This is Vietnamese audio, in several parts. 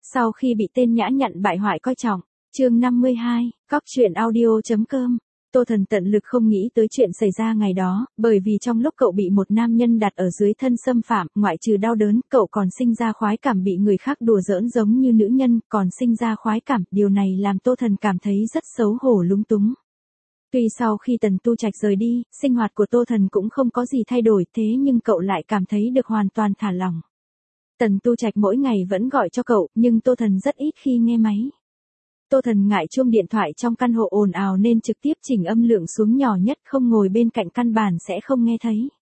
Sau khi bị tên nhã nhặn bại hoại coi trọng, chương 52, Cóc truyện audio.com. Tô Thần tận lực không nghĩ tới chuyện xảy ra ngày đó, bởi vì trong lúc cậu bị một nam nhân đặt ở dưới thân xâm phạm, ngoại trừ đau đớn, cậu còn sinh ra khoái cảm bị người khác đùa giỡn giống như nữ nhân, còn sinh ra khoái cảm, điều này làm Tô Thần cảm thấy rất xấu hổ lúng túng. Tuy sau khi Tần Tu Trạch rời đi, sinh hoạt của Tô Thần cũng không có gì thay đổi, thế nhưng cậu lại cảm thấy được hoàn toàn thả lỏng. Tần Tu Trạch mỗi ngày vẫn gọi cho cậu, nhưng Tô Thần rất ít khi nghe máy. Tô Thần ngại chuông điện thoại trong căn hộ ồn ào nên trực tiếp chỉnh âm lượng xuống nhỏ nhất, không ngồi bên cạnh căn bản sẽ không nghe thấy.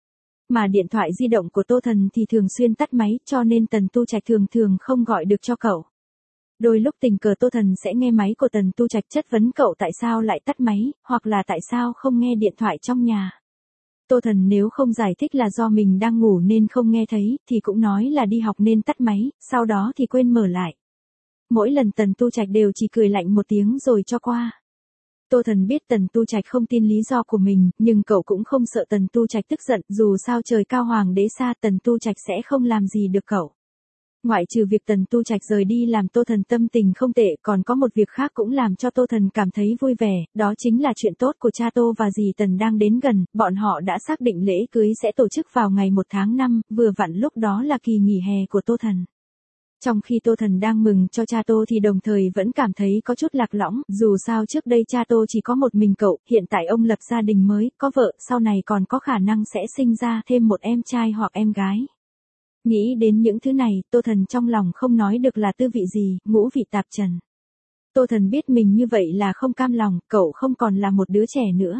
Mà điện thoại di động của Tô Thần thì thường xuyên tắt máy, cho nên Tần Tu Trạch thường không gọi được cho cậu. Đôi lúc tình cờ Tô Thần sẽ nghe máy của Tần Tu Trạch chất vấn cậu tại sao lại tắt máy, hoặc là tại sao không nghe điện thoại trong nhà. Tô Thần nếu không giải thích là do mình đang ngủ nên không nghe thấy, thì cũng nói là đi học nên tắt máy, sau đó thì quên mở lại. Mỗi lần Tần Tu Trạch đều chỉ cười lạnh một tiếng rồi cho qua. Tô Thần biết Tần Tu Trạch không tin lý do của mình, nhưng cậu cũng không sợ Tần Tu Trạch tức giận, dù sao trời cao hoàng đế xa, Tần Tu Trạch sẽ không làm gì được cậu. Ngoại trừ việc Tần Tu Trạch rời đi làm Tô Thần tâm tình không tệ, còn có một việc khác cũng làm cho Tô Thần cảm thấy vui vẻ, đó chính là chuyện tốt của cha Tô và dì Tần đang đến gần, bọn họ đã xác định lễ cưới sẽ tổ chức vào ngày 1 tháng 5, vừa vặn lúc đó là kỳ nghỉ hè của Tô Thần. Trong khi Tô Thần đang mừng cho cha Tô thì đồng thời vẫn cảm thấy có chút lạc lõng, dù sao trước đây cha Tô chỉ có một mình cậu, hiện tại ông lập gia đình mới, có vợ, sau này còn có khả năng sẽ sinh ra thêm một em trai hoặc em gái. Nghĩ đến những thứ này, Tô Thần trong lòng không nói được là tư vị gì, ngũ vị tạp trần. Tô Thần biết mình như vậy là không cam lòng, cậu không còn là một đứa trẻ nữa.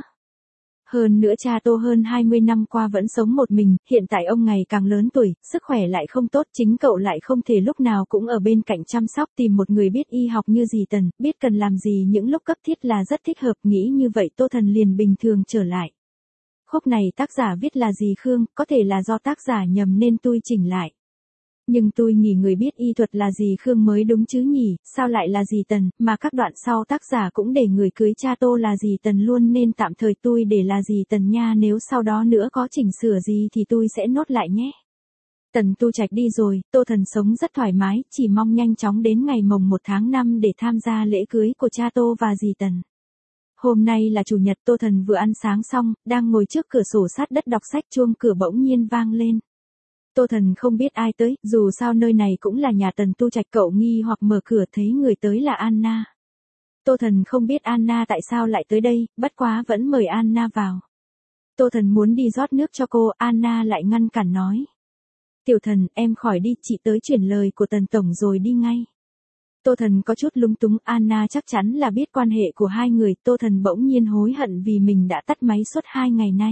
Hơn nữa cha Tô hơn 20 năm qua vẫn sống một mình, hiện tại ông ngày càng lớn tuổi, sức khỏe lại không tốt, chính cậu lại không thể lúc nào cũng ở bên cạnh chăm sóc, tìm một người biết y học như dì Tần, biết cần làm gì những lúc cấp thiết là rất thích hợp, nghĩ như vậy Tô Thần liền bình thường trở lại. Khúc này tác giả viết là dì Khương, có thể là do tác giả nhầm nên tôi chỉnh lại. Nhưng tôi nghĩ người biết y thuật là dì Khương mới đúng chứ nhỉ, sao lại là dì Tần, mà các đoạn sau tác giả cũng để người cưới cha Tô là dì Tần luôn nên tạm thời tôi để là dì Tần nha, nếu sau đó nữa có chỉnh sửa gì thì tôi sẽ nốt lại nhé. Tần Tu Trạch đi rồi, Tô Thần sống rất thoải mái, chỉ mong nhanh chóng đến ngày mồng 1 tháng 5 để tham gia lễ cưới của cha Tô và dì Tần. Hôm nay là chủ nhật, Tô Thần vừa ăn sáng xong, đang ngồi trước cửa sổ sát đất đọc sách, chuông cửa bỗng nhiên vang lên. Tô Thần không biết ai tới, dù sao nơi này cũng là nhà Tần Tu Trạch, cậu nghi hoặc mở cửa thấy người tới là Anna. Tô Thần không biết Anna tại sao lại tới đây, bất quá vẫn mời Anna vào. Tô Thần muốn đi rót nước cho cô, Anna lại ngăn cản nói. Tiểu Thần, em khỏi đi, chị tới chuyển lời của Tần Tổng rồi đi ngay. Tô Thần có chút lúng túng, Anna chắc chắn là biết quan hệ của hai người, Tô Thần bỗng nhiên hối hận vì mình đã tắt máy suốt 2 ngày nay.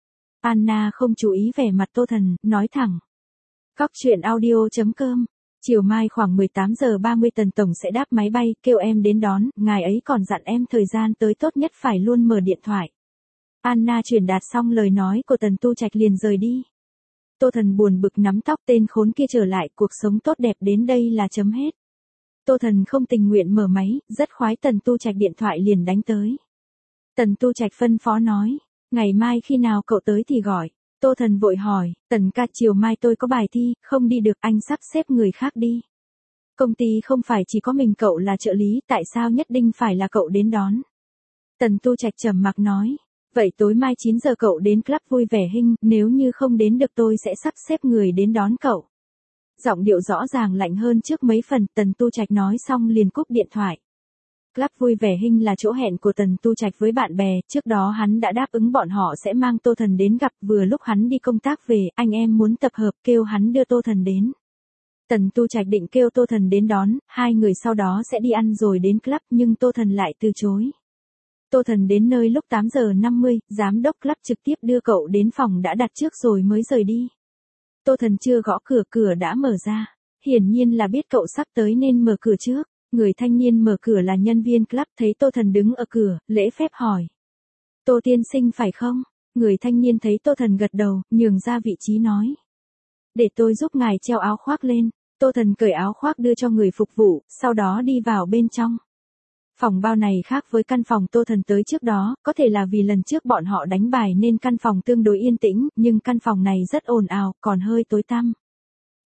Anna không chú ý vẻ mặt Tô Thần, nói thẳng. Cóc truyện audio.com. Chiều mai khoảng 18 giờ 30 Tần Tổng sẽ đáp máy bay, kêu em đến đón, ngài ấy còn dặn em thời gian tới tốt nhất phải luôn mở điện thoại. Anna truyền đạt xong lời nói của Tần Tu Trạch liền rời đi. Tô Thần buồn bực nắm tóc, tên khốn kia trở lại, cuộc sống tốt đẹp đến đây là chấm hết. Tô Thần không tình nguyện mở máy, rất khoái Tần Tu Trạch điện thoại liền đánh tới. Tần Tu Trạch phân phó nói, ngày mai khi nào cậu tới thì gọi. Tô Thần vội hỏi, Tần ca, chiều mai tôi có bài thi, không đi được, anh sắp xếp người khác đi. Công ty không phải chỉ có mình cậu là trợ lý, tại sao nhất định phải là cậu đến đón? Tần Tu Trạch trầm mặc nói, vậy tối mai 9 giờ cậu đến club vui vẻ Hinh, nếu như không đến được tôi sẽ sắp xếp người đến đón cậu. Giọng điệu rõ ràng lạnh hơn trước mấy phần, Tần Tu Trạch nói xong liền cúp điện thoại. Club vui vẻ Hinh là chỗ hẹn của Tần Tu Trạch với bạn bè, trước đó hắn đã đáp ứng bọn họ sẽ mang Tô Thần đến gặp, vừa lúc hắn đi công tác về, anh em muốn tập hợp, kêu hắn đưa Tô Thần đến. Tần Tu Trạch định kêu Tô Thần đến đón, hai người sau đó sẽ đi ăn rồi đến club, nhưng Tô Thần lại từ chối. Tô Thần đến nơi lúc 8 giờ 50, giám đốc club trực tiếp đưa cậu đến phòng đã đặt trước rồi mới rời đi. Tô Thần chưa gõ cửa, cửa đã mở ra. Hiển nhiên là biết cậu sắp tới nên mở cửa trước. Người thanh niên mở cửa là nhân viên club, thấy Tô Thần đứng ở cửa, lễ phép hỏi. Tô tiên sinh phải không? Người thanh niên thấy Tô Thần gật đầu, nhường ra vị trí nói. Để tôi giúp ngài treo áo khoác lên. Tô Thần cởi áo khoác đưa cho người phục vụ, sau đó đi vào bên trong. Phòng bao này khác với căn phòng Tô Thần tới trước đó, có thể là vì lần trước bọn họ đánh bài nên căn phòng tương đối yên tĩnh, nhưng căn phòng này rất ồn ào, còn hơi tối tăm.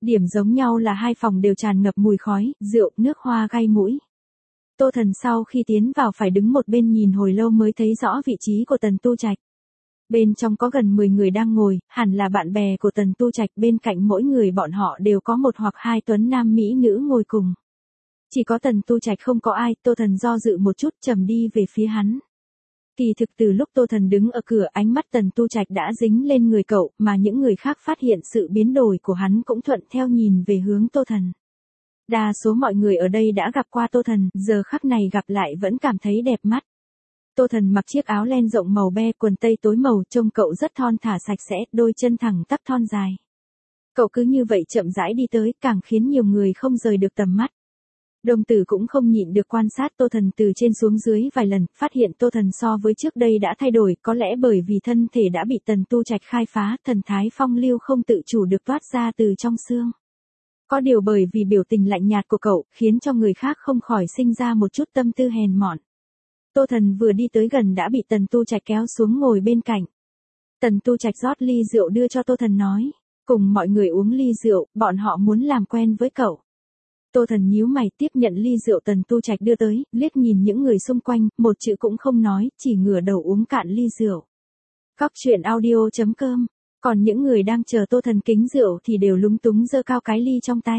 Điểm giống nhau là hai phòng đều tràn ngập mùi khói, rượu, nước hoa gai mũi. Tô Thần sau khi tiến vào phải đứng một bên nhìn hồi lâu mới thấy rõ vị trí của Tần Tu Trạch. Bên trong có gần 10 người đang ngồi, hẳn là bạn bè của Tần Tu Trạch, bên cạnh mỗi người bọn họ đều có một hoặc hai tuấn nam mỹ nữ ngồi cùng. Chỉ có Tần Tu Trạch không có ai, Tô Thần do dự một chút trầm đi về phía hắn. Kỳ thực từ lúc Tô Thần đứng ở cửa, ánh mắt Tần Tu Trạch đã dính lên người cậu, mà những người khác phát hiện sự biến đổi của hắn cũng thuận theo nhìn về hướng Tô Thần. Đa số mọi người ở đây đã gặp qua Tô Thần, giờ khắc này gặp lại vẫn cảm thấy đẹp mắt. Tô Thần mặc chiếc áo len rộng màu be, quần tây tối màu, trông cậu rất thon thả sạch sẽ, đôi chân thẳng tắp thon dài. Cậu cứ như vậy chậm rãi đi tới, càng khiến nhiều người không rời được tầm mắt. Đồng tử cũng không nhịn được quan sát Tô Thần từ trên xuống dưới vài lần, phát hiện Tô Thần so với trước đây đã thay đổi, có lẽ bởi vì thân thể đã bị Tần Tu Trạch khai phá, thần thái phong lưu không tự chủ được toát ra từ trong xương. Có điều bởi vì biểu tình lạnh nhạt của cậu, khiến cho người khác không khỏi sinh ra một chút tâm tư hèn mọn. Tô Thần vừa đi tới gần đã bị Tần Tu Trạch kéo xuống ngồi bên cạnh. Tần Tu Trạch rót ly rượu đưa cho Tô Thần nói, cùng mọi người uống ly rượu, bọn họ muốn làm quen với cậu. Tô Thần nhíu mày tiếp nhận ly rượu Tần Tu Trạch đưa tới, liếc nhìn những người xung quanh, một chữ cũng không nói, chỉ ngửa đầu uống cạn ly rượu. Góc truyện audio.com. Còn những người đang chờ Tô Thần kính rượu thì đều lúng túng giơ cao cái ly trong tay.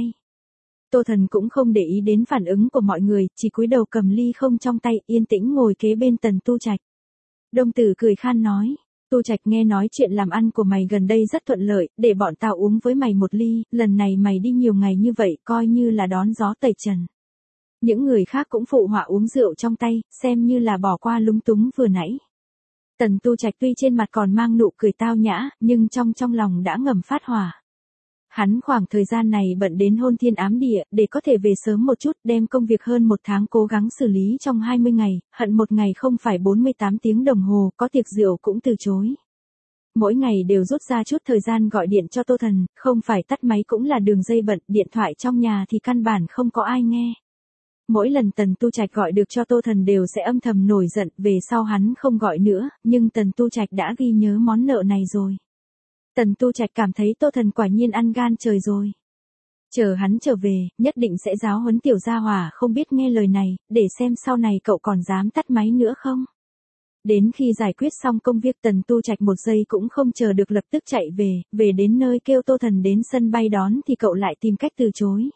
Tô Thần cũng không để ý đến phản ứng của mọi người, chỉ cúi đầu cầm ly không trong tay, yên tĩnh ngồi kế bên Tần Tu Trạch. Đông Tử cười khan nói, Tu Trạch nghe nói chuyện làm ăn của mày gần đây rất thuận lợi, để bọn tao uống với mày một ly, lần này mày đi nhiều ngày như vậy, coi như là đón gió tẩy trần. Những người khác cũng phụ họa uống rượu trong tay, xem như là bỏ qua lúng túng vừa nãy. Tần Tu Trạch tuy trên mặt còn mang nụ cười tao nhã, nhưng trong lòng đã ngầm phát hỏa. Hắn khoảng thời gian này bận đến hôn thiên ám địa, để có thể về sớm một chút, đem công việc hơn một tháng cố gắng xử lý trong 20 ngày, hận một ngày không phải 48 tiếng đồng hồ, có tiệc rượu cũng từ chối. Mỗi ngày đều rút ra chút thời gian gọi điện cho Tô Thần, không phải tắt máy cũng là đường dây bận, điện thoại trong nhà thì căn bản không có ai nghe. Mỗi lần Tần Tu Trạch gọi được cho Tô Thần đều sẽ âm thầm nổi giận, về sau hắn không gọi nữa, nhưng Tần Tu Trạch đã ghi nhớ món nợ này rồi. Tần Tu Trạch cảm thấy Tô Thần quả nhiên ăn gan trời rồi. Chờ hắn trở về, nhất định sẽ giáo huấn tiểu gia hỏa không biết nghe lời này, để xem sau này cậu còn dám tắt máy nữa không. Đến khi giải quyết xong công việc Tần Tu Trạch một giây cũng không chờ được lập tức chạy về đến nơi kêu Tô Thần đến sân bay đón thì cậu lại tìm cách từ chối.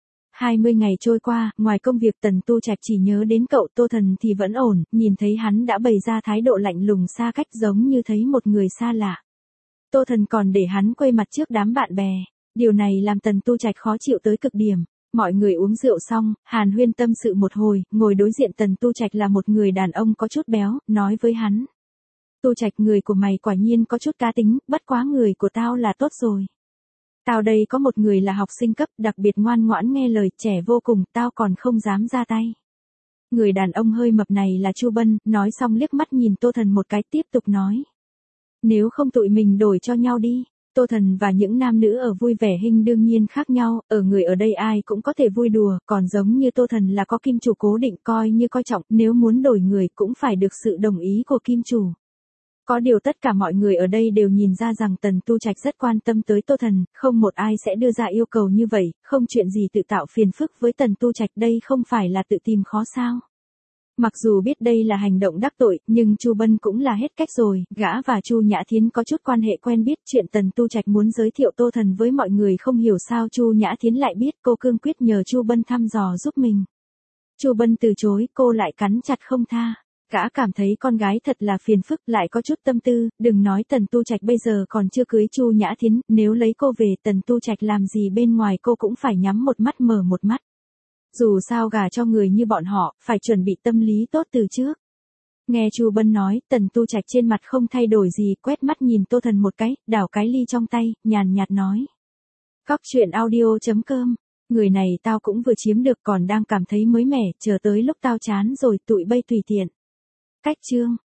20 ngày trôi qua, ngoài công việc Tần Tu Trạch chỉ nhớ đến cậu, Tô Thần thì vẫn ổn, nhìn thấy hắn đã bày ra thái độ lạnh lùng xa cách giống như thấy một người xa lạ. Tô Thần còn để hắn quay mặt trước đám bạn bè, điều này làm Tần Tu Trạch khó chịu tới cực điểm. Mọi người uống rượu xong, hàn huyên tâm sự một hồi, ngồi đối diện Tần Tu Trạch là một người đàn ông có chút béo, nói với hắn. Tu Trạch, người của mày quả nhiên có chút cá tính, bất quá người của tao là tốt rồi. Tao đây có một người là học sinh cấp, đặc biệt ngoan ngoãn nghe lời, trẻ vô cùng, tao còn không dám ra tay. Người đàn ông hơi mập này là Chu Bân, nói xong liếc mắt nhìn Tô Thần một cái tiếp tục nói. Nếu không tụi mình đổi cho nhau đi. Tô Thần và những nam nữ ở vui vẻ hình đương nhiên khác nhau, ở người ở đây ai cũng có thể vui đùa, còn giống như Tô Thần là có kim chủ cố định coi như coi trọng, nếu muốn đổi người cũng phải được sự đồng ý của kim chủ. Có điều tất cả mọi người ở đây đều nhìn ra rằng Tần Tu Trạch rất quan tâm tới Tô Thần, không một ai sẽ đưa ra yêu cầu như vậy, không chuyện gì tự tạo phiền phức với Tần Tu Trạch, đây không phải là tự tìm khó sao. Mặc dù biết đây là hành động đắc tội, nhưng Chu Bân cũng là hết cách rồi, gã và Chu Nhã Thiến có chút quan hệ quen biết, chuyện Tần Tu Trạch muốn giới thiệu Tô Thần với mọi người không hiểu sao Chu Nhã Thiến lại biết, cô cương quyết nhờ Chu Bân thăm dò giúp mình. Chu Bân từ chối, cô lại cắn chặt không tha. Gã cảm thấy con gái thật là phiền phức, lại có chút tâm tư, đừng nói Tần Tu Trạch bây giờ còn chưa cưới Chu Nhã Thiến, nếu lấy cô về Tần Tu Trạch làm gì bên ngoài cô cũng phải nhắm một mắt mở một mắt. Dù sao gả cho người như bọn họ, phải chuẩn bị tâm lý tốt từ trước. Nghe Chu Bân nói, Tần Tu Trạch trên mặt không thay đổi gì, quét mắt nhìn Tô Thần một cái, đảo cái ly trong tay, nhàn nhạt nói. Góc truyện audio.com. Người này tao cũng vừa chiếm được còn đang cảm thấy mới mẻ, chờ tới lúc tao chán rồi tụi bay tùy tiện. Cách chương.